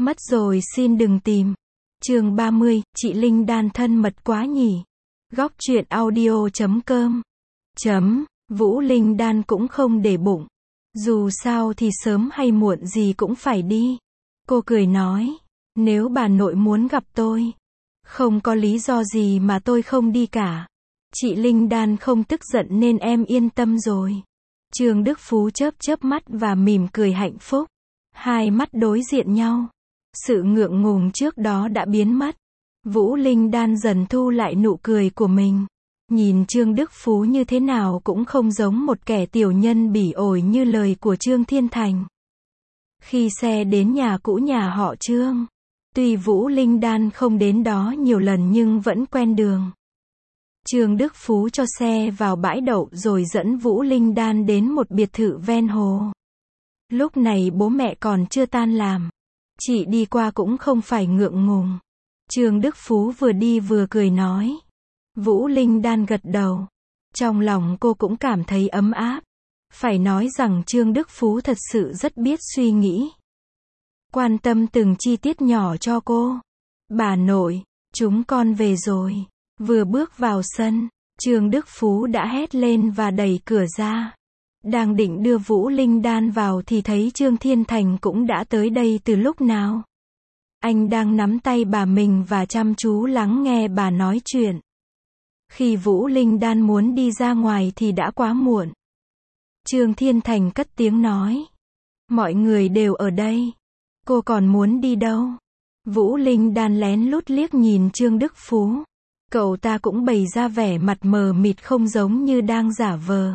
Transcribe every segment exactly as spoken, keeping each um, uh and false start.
Mất rồi xin đừng tìm. Chương ba mươi, chị Linh Đan thân mật quá nhỉ. Góc truyện audio chấm com. Chấm, Vũ Linh Đan cũng không để bụng. Dù sao thì sớm hay muộn gì cũng phải đi. Cô cười nói, nếu bà nội muốn gặp tôi, không có lý do gì mà tôi không đi cả. Chị Linh Đan không tức giận nên em yên tâm rồi. Trương Đức Phú chớp chớp mắt và mỉm cười hạnh phúc. Hai mắt đối diện nhau. Sự ngượng ngùng trước đó đã biến mất. Vũ Linh Đan dần thu lại nụ cười của mình. Nhìn Trương Đức Phú như thế nào cũng không giống một kẻ tiểu nhân bỉ ổi như lời của Trương Thiên Thành. Khi xe đến nhà cũ nhà họ Trương, tuy Vũ Linh Đan không đến đó nhiều lần nhưng vẫn quen đường. Trương Đức Phú cho xe vào bãi đậu rồi dẫn Vũ Linh Đan đến một biệt thự ven hồ. Lúc này bố mẹ còn chưa tan làm. Chị đi qua cũng không phải ngượng ngùng. Trương Đức Phú vừa đi vừa cười nói. Vũ Linh Đan gật đầu. Trong lòng cô cũng cảm thấy ấm áp. Phải nói rằng Trương Đức Phú thật sự rất biết suy nghĩ. Quan tâm từng chi tiết nhỏ cho cô. Bà nội, chúng con về rồi. Vừa bước vào sân, Trương Đức Phú đã hét lên và đẩy cửa ra. Đang định đưa Vũ Linh Đan vào thì thấy Trương Thiên Thành cũng đã tới đây từ lúc nào. Anh đang nắm tay bà mình và chăm chú lắng nghe bà nói chuyện. Khi Vũ Linh Đan muốn đi ra ngoài thì đã quá muộn. Trương Thiên Thành cất tiếng nói. Mọi người đều ở đây. Cô còn muốn đi đâu? Vũ Linh Đan lén lút liếc nhìn Trương Đức Phú. Cậu ta cũng bày ra vẻ mặt mờ mịt không giống như đang giả vờ.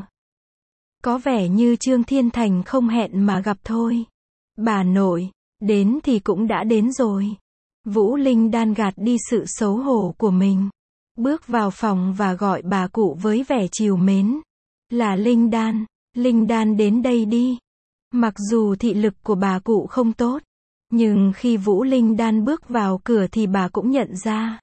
Có vẻ như Trương Thiên Thành không hẹn mà gặp thôi. Bà nội, đến thì cũng đã đến rồi. Vũ Linh Đan gạt đi sự xấu hổ của mình. Bước vào phòng và gọi bà cụ với vẻ trìu mến. Là Linh Đan, Linh Đan đến đây đi. Mặc dù thị lực của bà cụ không tốt, nhưng khi Vũ Linh Đan bước vào cửa thì bà cũng nhận ra.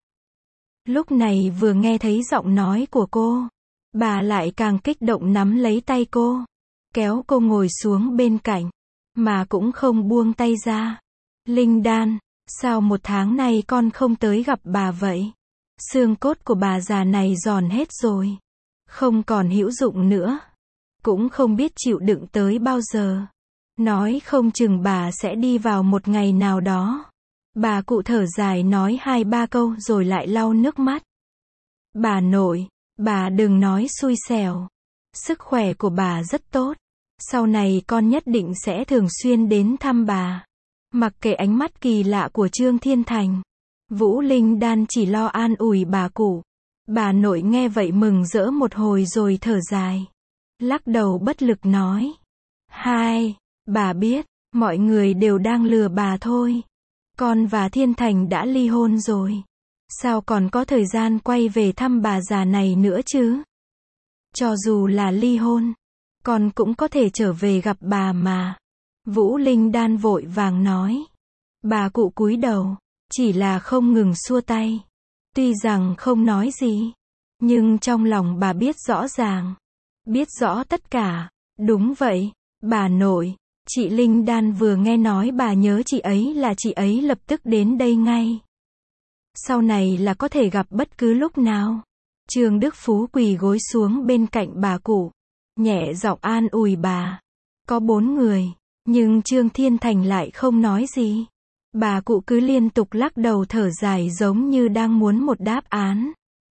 Lúc này vừa nghe thấy giọng nói của cô, bà lại càng kích động nắm lấy tay cô, kéo cô ngồi xuống bên cạnh, mà cũng không buông tay ra. Linh Đan, sao một tháng nay con không tới gặp bà vậy? Xương cốt của bà già này giòn hết rồi, không còn hữu dụng nữa, cũng không biết chịu đựng tới bao giờ. Nói không chừng bà sẽ đi vào một ngày nào đó. Bà cụ thở dài nói hai ba câu rồi lại lau nước mắt. Bà nội, bà đừng nói xui xẻo. Sức khỏe của bà rất tốt. Sau này con nhất định sẽ thường xuyên đến thăm bà. Mặc kệ ánh mắt kỳ lạ của Trương Thiên Thành, Vũ Linh Đan chỉ lo an ủi bà cụ. Bà nội nghe vậy mừng rỡ một hồi rồi thở dài. Lắc đầu bất lực nói. Hai, bà biết, mọi người đều đang lừa bà thôi. Con và Thiên Thành đã ly hôn rồi. Sao còn có thời gian quay về thăm bà già này nữa chứ? Cho dù là ly hôn, con cũng có thể trở về gặp bà mà. Vũ Linh Đan vội vàng nói. Bà cụ cúi đầu, chỉ là không ngừng xua tay. Tuy rằng không nói gì, nhưng trong lòng bà biết rõ ràng. Biết rõ tất cả. Đúng vậy, bà nội. Chị Linh Đan vừa nghe nói bà nhớ chị ấy là chị ấy lập tức đến đây ngay. Sau này là có thể gặp bất cứ lúc nào. Trương Đức Phú quỳ gối xuống bên cạnh bà cụ, nhẹ giọng an ủi bà. Có bốn người, nhưng Trương Thiên Thành lại không nói gì. Bà cụ cứ liên tục lắc đầu thở dài giống như đang muốn một đáp án.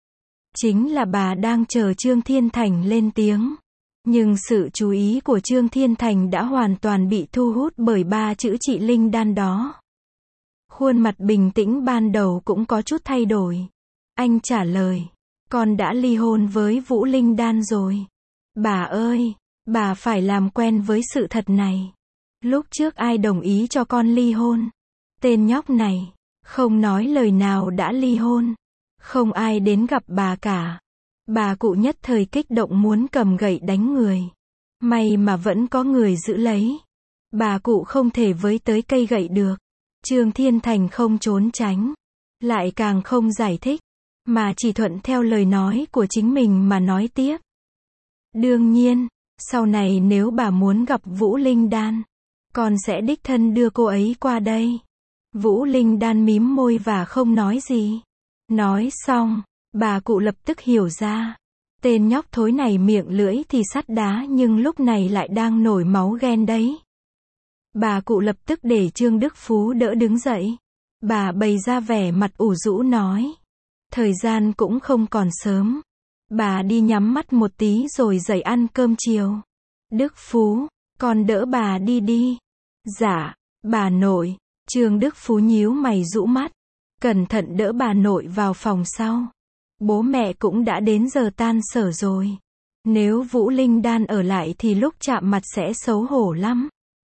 Chính là bà đang chờ Trương Thiên Thành lên tiếng. Nhưng sự chú ý của Trương Thiên Thành đã hoàn toàn bị thu hút bởi ba chữ chị Linh Đan đó. Khuôn mặt bình tĩnh ban đầu cũng có chút thay đổi. Anh trả lời, con đã ly hôn với Vũ Linh Đan rồi. Bà ơi, bà phải làm quen với sự thật này. Lúc trước ai đồng ý cho con ly hôn? Tên nhóc này, không nói lời nào đã ly hôn. Không ai đến gặp bà cả. Bà cụ nhất thời kích động muốn cầm gậy đánh người. May mà vẫn có người giữ lấy. Bà cụ không thể với tới cây gậy được. Trương Thiên Thành không trốn tránh, lại càng không giải thích, mà chỉ thuận theo lời nói của chính mình mà nói tiếp. Đương nhiên, sau này nếu bà muốn gặp Vũ Linh Đan, con sẽ đích thân đưa cô ấy qua đây. Vũ Linh Đan mím môi và không nói gì. Nói xong, bà cụ lập tức hiểu ra. Tên nhóc thối này miệng lưỡi thì sắt đá nhưng lúc này lại đang nổi máu ghen đấy. Bà cụ lập tức để Trương Đức Phú đỡ đứng dậy. Bà bày ra vẻ mặt ủ rũ nói. Thời gian cũng không còn sớm. Bà đi nhắm mắt một tí rồi dậy ăn cơm chiều. Đức Phú, con đỡ bà đi đi. Dạ, bà nội. Trương Đức Phú nhíu mày rũ mắt. Cẩn thận đỡ bà nội vào phòng sau. Bố mẹ cũng đã đến giờ tan sở rồi. Nếu Vũ Linh Đan ở lại thì lúc chạm mặt sẽ xấu hổ lắm.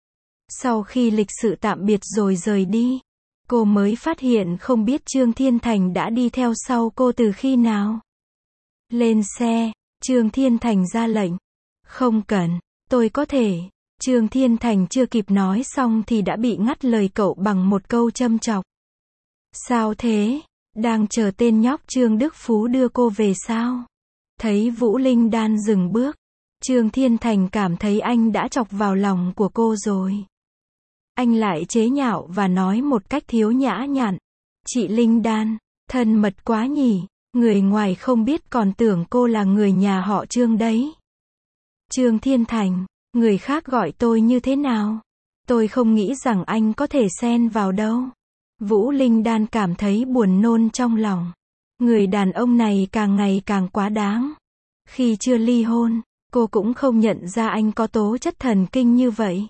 Sau khi lịch sự tạm biệt rồi rời đi, cô mới phát hiện không biết Trương Thiên Thành đã đi theo sau cô từ khi nào. Lên xe, Trương Thiên Thành ra lệnh. Không cần, tôi có thể. Trương Thiên Thành chưa kịp nói xong thì đã bị ngắt lời cậu bằng một câu châm chọc. Sao thế? Đang chờ tên nhóc Trương Đức Phú đưa cô về sao? Thấy Vũ Linh Đan dừng bước, Trương Thiên Thành cảm thấy anh đã chọc vào lòng của cô rồi. Anh lại chế nhạo và nói một cách thiếu nhã nhặn. Chị Linh Đan, thân mật quá nhỉ, người ngoài không biết còn tưởng cô là người nhà họ Trương đấy. Trương Thiên Thành, người khác gọi tôi như thế nào? Tôi không nghĩ rằng anh có thể xen vào đâu. Vũ Linh Đan cảm thấy buồn nôn trong lòng. Người đàn ông này càng ngày càng quá đáng. Khi chưa ly hôn, cô cũng không nhận ra anh có tố chất thần kinh như vậy.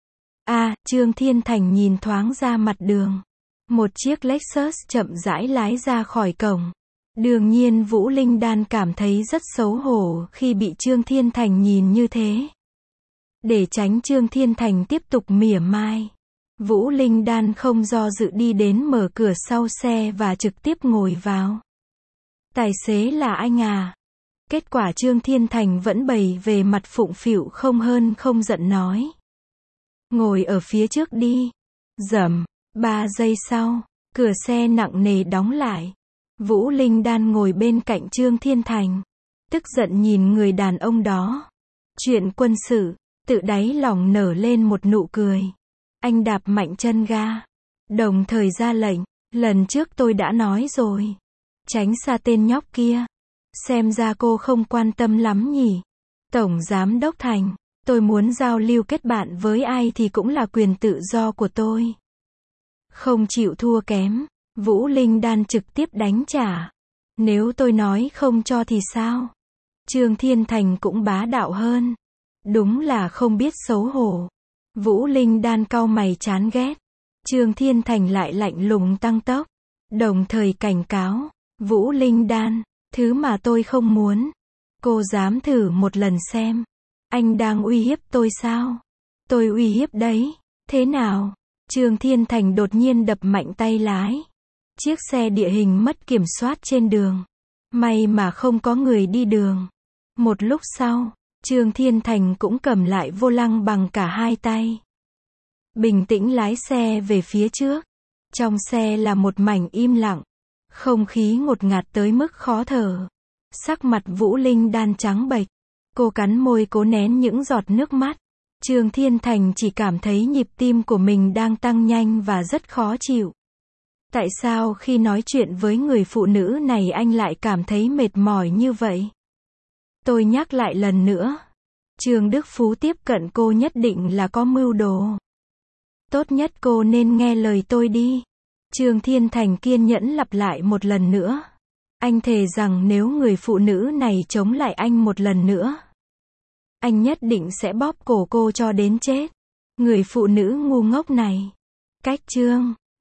À, Trương Thiên Thành nhìn thoáng ra mặt đường. Một chiếc Lexus chậm rãi lái ra khỏi cổng. Đương nhiên Vũ Linh Đan cảm thấy rất xấu hổ khi bị Trương Thiên Thành nhìn như thế. Để tránh Trương Thiên Thành tiếp tục mỉa mai, Vũ Linh Đan không do dự đi đến mở cửa sau xe và trực tiếp ngồi vào. Tài xế là anh à? Kết quả Trương Thiên Thành vẫn bày về mặt phụng phịu không hơn không giận nói. Ngồi ở phía trước đi. Dầm, ba giây sau, cửa xe nặng nề đóng lại. Vũ Linh Đan ngồi bên cạnh Trương Thiên Thành. Tức giận nhìn người đàn ông đó. Chuyện quân sự, tự đáy lòng nở lên một nụ cười. Anh đạp mạnh chân ga. Đồng thời ra lệnh. Lần trước tôi đã nói rồi. Tránh xa tên nhóc kia. Xem ra cô không quan tâm lắm nhỉ. Tổng Giám Đốc Thành, tôi muốn giao lưu kết bạn với ai thì cũng là quyền tự do của tôi. Không chịu thua kém, Vũ Linh Đan trực tiếp đánh trả. Nếu tôi nói không cho thì sao? Trương Thiên Thành cũng bá đạo hơn. Đúng là không biết xấu hổ. Vũ Linh Đan cau mày chán ghét. Trương Thiên Thành lại lạnh lùng tăng tốc. Đồng thời cảnh cáo. Vũ Linh Đan, thứ mà tôi không muốn. Cô dám thử một lần xem. Anh đang uy hiếp tôi sao? Tôi uy hiếp đấy. Thế nào? Trương Thiên Thành đột nhiên đập mạnh tay lái. Chiếc xe địa hình mất kiểm soát trên đường. May mà không có người đi đường. Một lúc sau, Trương Thiên Thành cũng cầm lại vô lăng bằng cả hai tay. Bình tĩnh lái xe về phía trước. Trong xe là một mảnh im lặng. Không khí ngột ngạt tới mức khó thở. Sắc mặt Vũ Linh Đan trắng bệch. Cô cắn môi cố nén những giọt nước mắt. Trương Thiên Thành chỉ cảm thấy nhịp tim của mình đang tăng nhanh và rất khó chịu. Tại sao khi nói chuyện với người phụ nữ này anh lại cảm thấy mệt mỏi như vậy? Tôi nhắc lại lần nữa. Trương Đức Phú tiếp cận cô nhất định là có mưu đồ. Tốt nhất cô nên nghe lời tôi đi. Trương Thiên Thành kiên nhẫn lặp lại một lần nữa. Anh thề rằng nếu người phụ nữ này chống lại anh một lần nữa, anh nhất định sẽ bóp cổ cô cho đến chết. Người phụ nữ ngu ngốc này. Cách chương